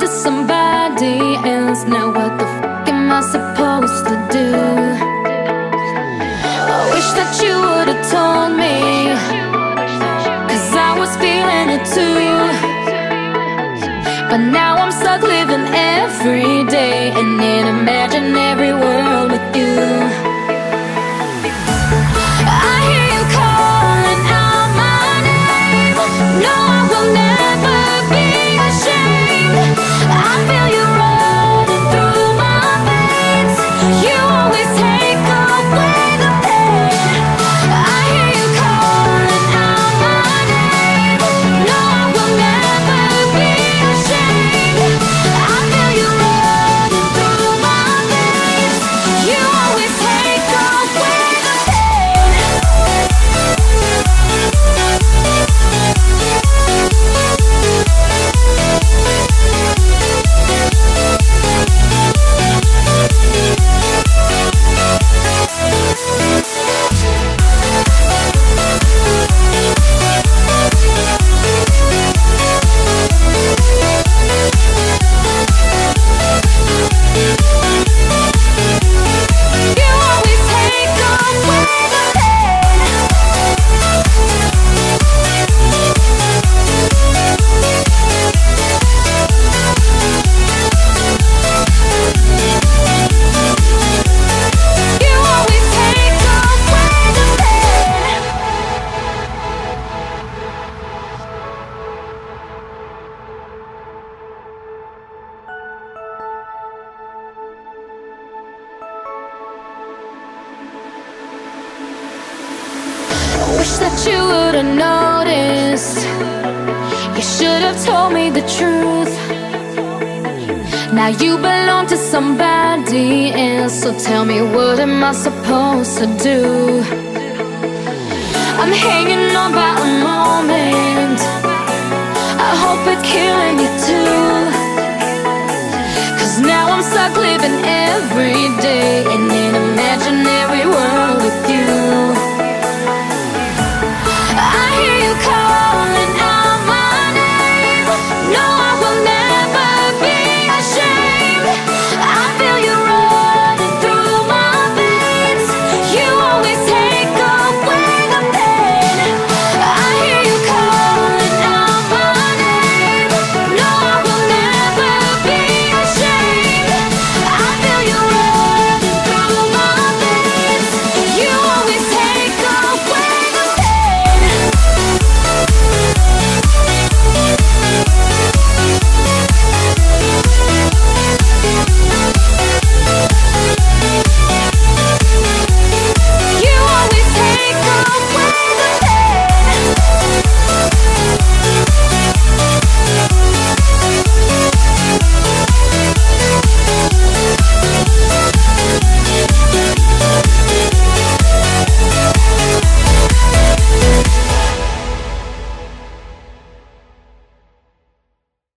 to somebody else. Now what the fuck am I supposed to do? I wish that you would've told me, 'cause I was feeling it too. But now I'm stuck living every day in an imaginary world with you. I hear you calling out my name. No, I will never be ashamed. I feel you running through my veins. You always take away the pain. I hear you calling out my name. No, I will never be ashamed. I feel you running through my veins. You always take away the pain. You always take away the pain. You always take away the pain. I wish that you would've noticed. You should've told me the truth. Now you belong to somebody else, so tell me, what am I supposed to do? I'm hanging on by a moment. I hope it's killing you too. 'Cause now I'm stuck living every day in an imaginary world with